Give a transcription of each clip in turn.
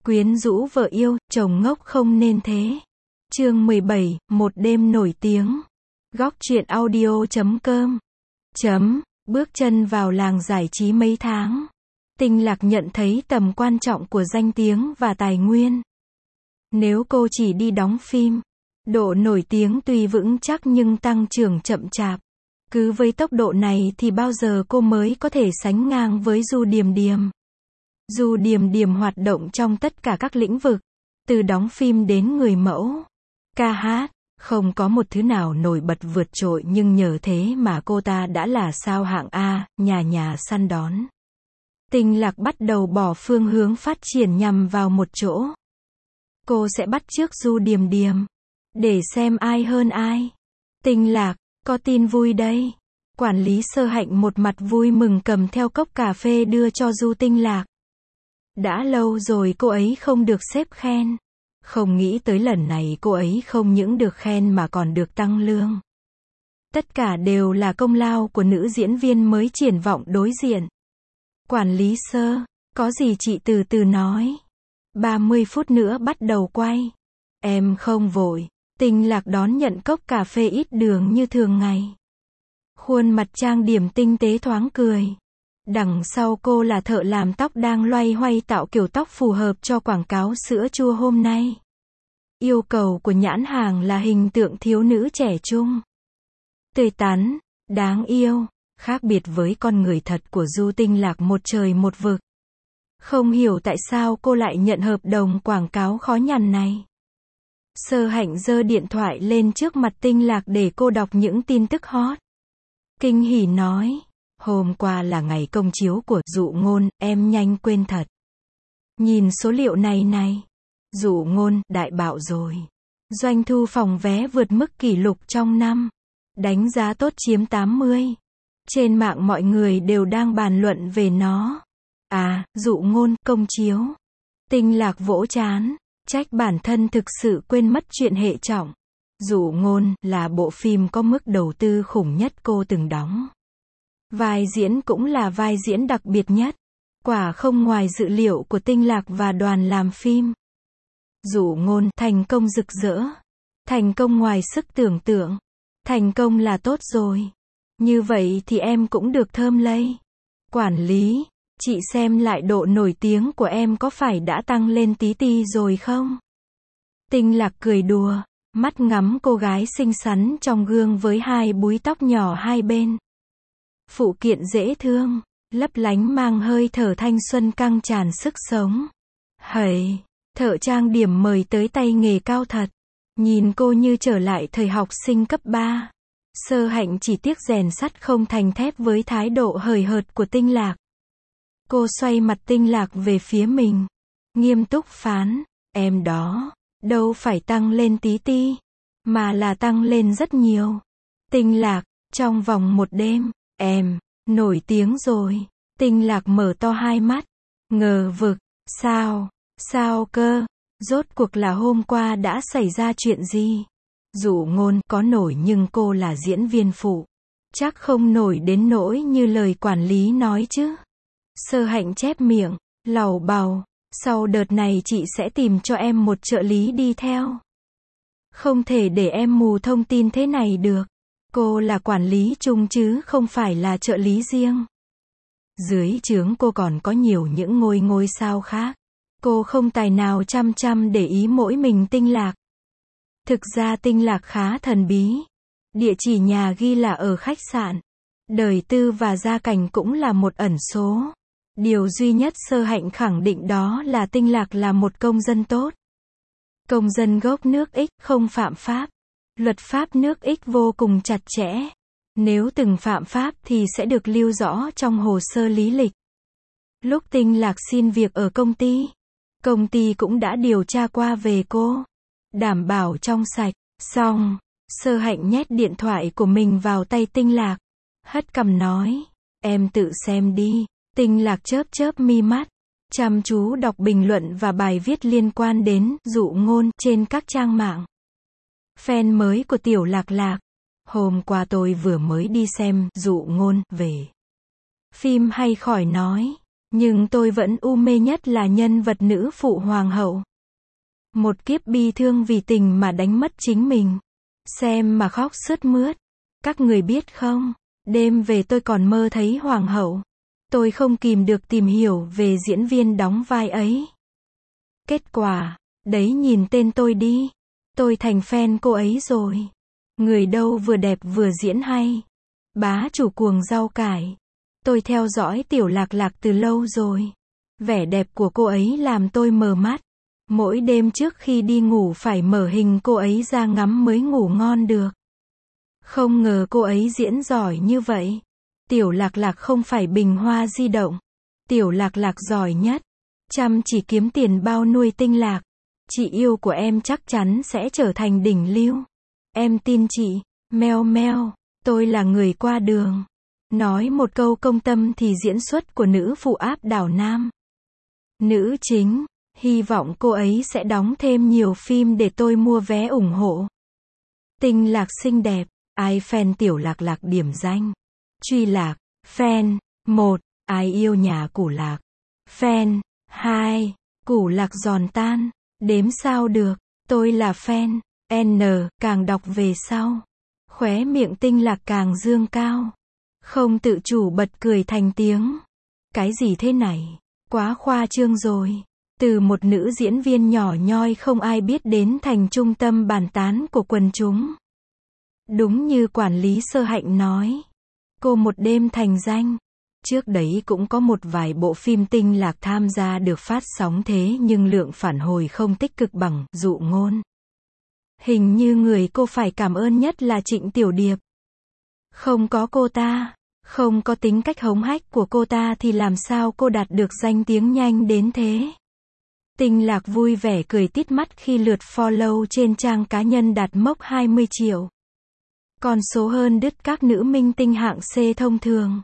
Quyến rũ vợ yêu, chồng ngốc không nên thế. Chương 17, một đêm nổi tiếng. Góc truyện audio.com. Bước chân vào làng giải trí mấy tháng. Tinh Lạc nhận thấy tầm quan trọng của danh tiếng và tài nguyên. Nếu cô chỉ đi đóng phim, độ nổi tiếng tuy vững chắc nhưng tăng trưởng chậm chạp. Cứ với tốc độ này thì bao giờ cô mới có thể sánh ngang với Du Điềm Điềm. Du Điềm Điềm hoạt động trong tất cả các lĩnh vực, từ đóng phim đến người mẫu, ca hát, không có một thứ nào nổi bật vượt trội, nhưng nhờ thế mà cô ta đã là sao hạng A, nhà nhà săn đón. Tinh Lạc bắt đầu bỏ phương hướng phát triển nhằm vào một chỗ. Cô sẽ bắt chước Du Điềm Điềm, để xem ai hơn ai. Tinh Lạc, có tin vui đây. Quản lý Sơ Hạnh một mặt vui mừng cầm theo cốc cà phê đưa cho Du Tinh Lạc. Đã lâu rồi cô ấy không được sếp khen. Không nghĩ tới lần này cô ấy không những được khen mà còn được tăng lương. Tất cả đều là công lao của nữ diễn viên mới triển vọng đối diện. Quản lý Sơ, có gì chị từ từ nói. 30 phút nữa bắt đầu quay. Em không vội. Tinh Lạc đón nhận cốc cà phê ít đường như thường ngày. Khuôn mặt trang điểm tinh tế thoáng cười. Đằng sau cô là thợ làm tóc đang loay hoay tạo kiểu tóc phù hợp cho quảng cáo sữa chua hôm nay. Yêu cầu của nhãn hàng là hình tượng thiếu nữ trẻ trung, tươi tắn, đáng yêu, khác biệt với con người thật của Du Tinh Lạc một trời một vực. Không hiểu tại sao cô lại nhận hợp đồng quảng cáo khó nhằn này. Sơ Hạnh giơ điện thoại lên trước mặt Tinh Lạc để cô đọc những tin tức hot. Kinh hỉ nói, hôm qua là ngày công chiếu của Dụ Ngôn, em nhanh quên thật. Nhìn số liệu này. Dụ Ngôn, đại bạo rồi. Doanh thu phòng vé vượt mức kỷ lục trong năm. Đánh giá tốt chiếm 80. Trên mạng mọi người đều đang bàn luận về nó. À, Dụ Ngôn, công chiếu. Tinh Lạc vỗ trán, trách bản thân thực sự quên mất chuyện hệ trọng. Dụ Ngôn là bộ phim có mức đầu tư khủng nhất cô từng đóng. Vai diễn cũng là vai diễn đặc biệt nhất. Quả không ngoài dự liệu của Tinh Lạc và đoàn làm phim. Dụ Ngôn thành công rực rỡ. Thành công ngoài sức tưởng tượng. Thành công là tốt rồi. Như vậy thì em cũng được thơm lây. Quản lý, chị xem lại độ nổi tiếng của em có phải đã tăng lên tí ti rồi không? Tinh Lạc cười đùa, mắt ngắm cô gái xinh xắn trong gương với hai búi tóc nhỏ hai bên. Phụ kiện dễ thương, lấp lánh mang hơi thở thanh xuân căng tràn sức sống. Hầy, thợ trang điểm mời tới tay nghề cao thật. Nhìn cô như trở lại thời học sinh cấp 3. Sơ Hạnh chỉ tiếc rèn sắt không thành thép với thái độ hời hợt của Tinh Lạc. Cô xoay mặt Tinh Lạc về phía mình. Nghiêm túc phán, em đó, đâu phải tăng lên tí ti, mà là tăng lên rất nhiều. Tinh Lạc, trong vòng một đêm, em, nổi tiếng rồi. Tinh Lạc mở to hai mắt, ngờ vực, sao cơ, rốt cuộc là hôm qua đã xảy ra chuyện gì? Dụ Ngôn có nổi nhưng cô là diễn viên phụ. Chắc không nổi đến nỗi như lời quản lý nói chứ. Sơ Hạnh chép miệng, lầu bầu, sau đợt này chị sẽ tìm cho em một trợ lý đi theo. Không thể để em mù thông tin thế này được. Cô là quản lý chung chứ không phải là trợ lý riêng. Dưới trướng cô còn có nhiều những ngôi sao khác. Cô không tài nào chăm để ý mỗi mình Tinh Lạc. Thực ra Tinh Lạc khá thần bí. Địa chỉ nhà ghi là ở khách sạn. Đời tư và gia cảnh cũng là một ẩn số. Điều duy nhất Sơ Hạnh khẳng định đó là Tinh Lạc là một công dân tốt. Công dân gốc nước X, không phạm pháp. Luật pháp nước X vô cùng chặt chẽ. Nếu từng phạm pháp thì sẽ được lưu rõ trong hồ sơ lý lịch. Lúc Tinh Lạc xin việc ở công ty cũng đã điều tra qua về cô. Đảm bảo trong sạch. Xong, Sơ Hạnh nhét điện thoại của mình vào tay Tinh Lạc. Hất cằm nói, em tự xem đi. Tinh Lạc chớp mi mắt, chăm chú đọc bình luận và bài viết liên quan đến Dụ Ngôn trên các trang mạng. Fan mới của Tiểu Lạc Lạc. Hôm qua tôi vừa mới đi xem Dụ Ngôn về. Phim hay khỏi nói. Nhưng tôi vẫn u mê nhất là nhân vật nữ phụ hoàng hậu. Một kiếp bi thương vì tình mà đánh mất chính mình. Xem mà khóc sướt mướt. Các người biết không, đêm về tôi còn mơ thấy hoàng hậu. Tôi không kìm được tìm hiểu về diễn viên đóng vai ấy. Kết quả, đấy nhìn tên tôi đi. Tôi thành fan cô ấy rồi. Người đâu vừa đẹp vừa diễn hay. Bá chủ cuồng rau cải. Tôi theo dõi Tiểu Lạc Lạc từ lâu rồi. Vẻ đẹp của cô ấy làm tôi mờ mắt. Mỗi đêm trước khi đi ngủ phải mở hình cô ấy ra ngắm mới ngủ ngon được. Không ngờ cô ấy diễn giỏi như vậy. Tiểu Lạc Lạc không phải bình hoa di động. Tiểu Lạc Lạc giỏi nhất. Chăm chỉ kiếm tiền bao nuôi Tinh Lạc. Chị yêu của em chắc chắn sẽ trở thành đỉnh lưu. Em tin chị. Meo meo, tôi là người qua đường. Nói một câu công tâm thì diễn xuất của nữ phụ áp đảo nam. Nữ chính, hy vọng cô ấy sẽ đóng thêm nhiều phim để tôi mua vé ủng hộ. Tinh Lạc xinh đẹp, ai fan Tiểu Lạc Lạc điểm danh. Truy lạc, fan, 1, ai yêu nhà Củ Lạc. Fan, 2, Củ Lạc giòn tan, đếm sao được, tôi là fan. N, càng đọc về sau. Khóe miệng Tinh Lạc càng dương cao. Không tự chủ bật cười thành tiếng. Cái gì thế này? Quá khoa trương rồi. Từ một nữ diễn viên nhỏ nhoi không ai biết đến thành trung tâm bàn tán của quần chúng. Đúng như quản lý Sơ Hạnh nói. Cô một đêm thành danh. Trước đấy cũng có một vài bộ phim Tinh Lạc tham gia được phát sóng thế nhưng lượng phản hồi không tích cực bằng Dụ Ngôn. Hình như người cô phải cảm ơn nhất là Trịnh Tiểu Điệp. Không có cô ta, không có tính cách hống hách của cô ta thì làm sao cô đạt được danh tiếng nhanh đến thế. Tinh Lạc vui vẻ cười tít mắt khi lượt follow trên trang cá nhân đạt mốc 20 triệu. Con số hơn đứt các nữ minh tinh hạng C thông thường.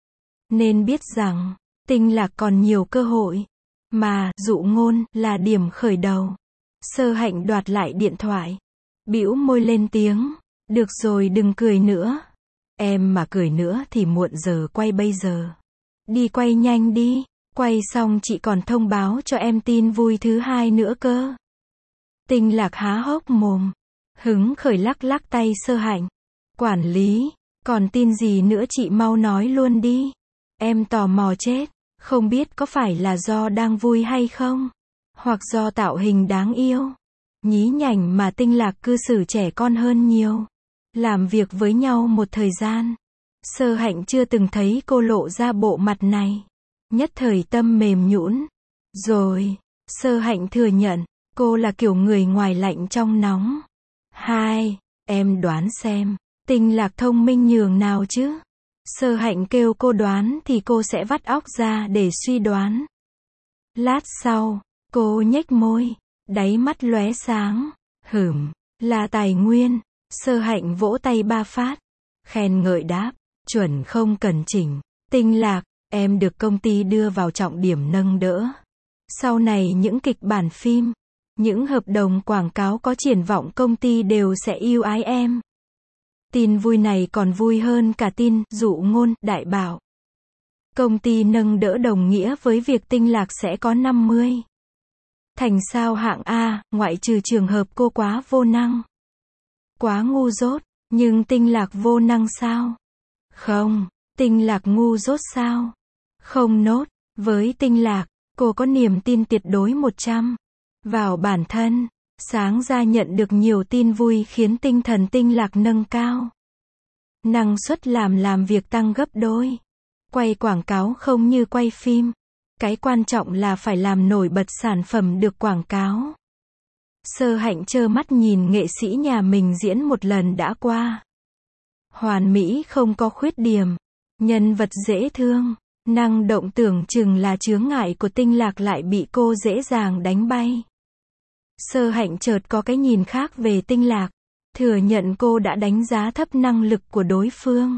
Nên biết rằng, Tinh Lạc còn nhiều cơ hội. Mà, Dụ Ngôn, là điểm khởi đầu. Sơ Hạnh đoạt lại điện thoại. Bĩu môi lên tiếng. Được rồi đừng cười nữa. Em mà cười nữa thì muộn giờ quay bây giờ. Đi quay nhanh đi. Quay xong chị còn thông báo cho em tin vui thứ hai nữa cơ. Tinh Lạc há hốc mồm. Hứng khởi lắc lắc tay Sơ Hạnh. Quản lý, còn tin gì nữa chị mau nói luôn đi. Em tò mò chết. Không biết có phải là do đang vui hay không? Hoặc do tạo hình đáng yêu. Nhí nhảnh mà Tinh Lạc cư xử trẻ con hơn nhiều. Làm việc với nhau một thời gian. Sơ Hạnh chưa từng thấy cô lộ ra bộ mặt này. Nhất thời tâm mềm nhũn. Rồi, Sơ Hạnh thừa nhận, cô là kiểu người ngoài lạnh trong nóng. 2, em đoán xem, Tinh Lạc thông minh nhường nào chứ? Sơ Hạnh kêu cô đoán thì cô sẽ vắt óc ra để suy đoán. Lát sau, cô nhếch môi, đáy mắt lóe sáng. Là tài nguyên. Sơ Hạnh vỗ tay 3 phát. Khen ngợi đáp, chuẩn không cần chỉnh. Tinh Lạc, em được công ty đưa vào trọng điểm nâng đỡ. Sau này những kịch bản phim, những hợp đồng quảng cáo có triển vọng công ty đều sẽ yêu ái em. Tin vui này còn vui hơn cả tin Dụ Ngôn đại bảo. Công ty nâng đỡ đồng nghĩa với việc Tinh Lạc sẽ có 50. Thành sao hạng A, ngoại trừ trường hợp cô quá vô năng. Quá ngu dốt, nhưng Tinh Lạc vô năng sao? Không, Tinh Lạc ngu dốt sao? Không nốt, với Tinh Lạc, cô có niềm tin tuyệt đối 100 vào bản thân. Sáng ra nhận được nhiều tin vui khiến tinh thần Tinh Lạc nâng cao. Năng suất làm việc tăng gấp đôi. Quay quảng cáo không như quay phim. Cái quan trọng là phải làm nổi bật sản phẩm được quảng cáo. Sơ Hạnh trơ mắt nhìn nghệ sĩ nhà mình diễn một lần đã qua. Hoàn mỹ không có khuyết điểm. Nhân vật dễ thương. Năng động tưởng chừng là chướng ngại của Tinh Lạc lại bị cô dễ dàng đánh bay. Sơ Hạnh chợt có cái nhìn khác về Tinh Lạc. Thừa nhận cô đã đánh giá thấp năng lực của đối phương.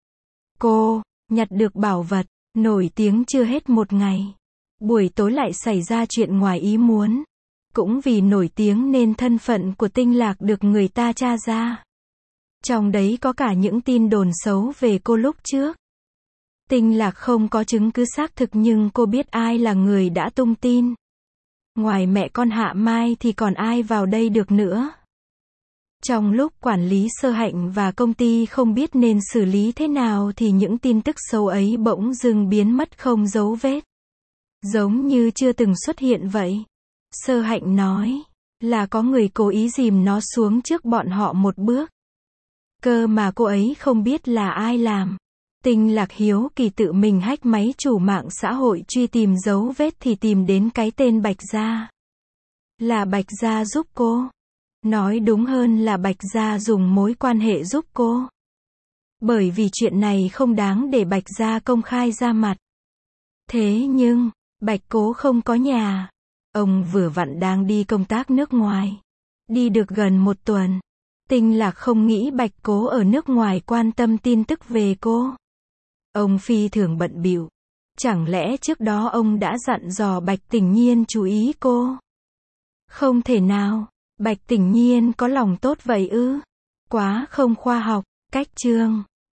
Cô nhặt được bảo vật, nổi tiếng chưa hết một ngày. Buổi tối lại xảy ra chuyện ngoài ý muốn. Cũng vì nổi tiếng nên thân phận của Tinh Lạc được người ta tra ra. Trong đấy có cả những tin đồn xấu về cô lúc trước. Tinh Lạc không có chứng cứ xác thực nhưng cô biết ai là người đã tung tin. Ngoài mẹ con Hạ Mai thì còn ai vào đây được nữa. Trong lúc quản lý Sơ Hạnh và công ty không biết nên xử lý thế nào thì những tin tức xấu ấy bỗng dưng biến mất không dấu vết. Giống như chưa từng xuất hiện vậy. Sơ Hạnh nói, là có người cố ý dìm nó xuống trước bọn họ một bước. Cơ mà cô ấy không biết là ai làm. Tinh Lạc hiếu kỳ tự mình hack máy chủ mạng xã hội truy tìm dấu vết thì tìm đến cái tên Bạch Gia. Là Bạch Gia giúp cô. Nói đúng hơn là Bạch Gia dùng mối quan hệ giúp cô. Bởi vì chuyện này không đáng để Bạch Gia công khai ra mặt. Thế nhưng, Bạch Cố không có nhà. Ông vừa vặn đang đi công tác nước ngoài. Đi được gần 1 tuần. Tinh Lạc không nghĩ Bạch Cố ở nước ngoài quan tâm tin tức về cô. Ông phi thường bận bịu. Chẳng lẽ trước đó ông đã dặn dò Bạch Tình Nhiên chú ý cô? Không thể nào. Bạch Tình Nhiên có lòng tốt vậy ư? Quá không khoa học. Cách chương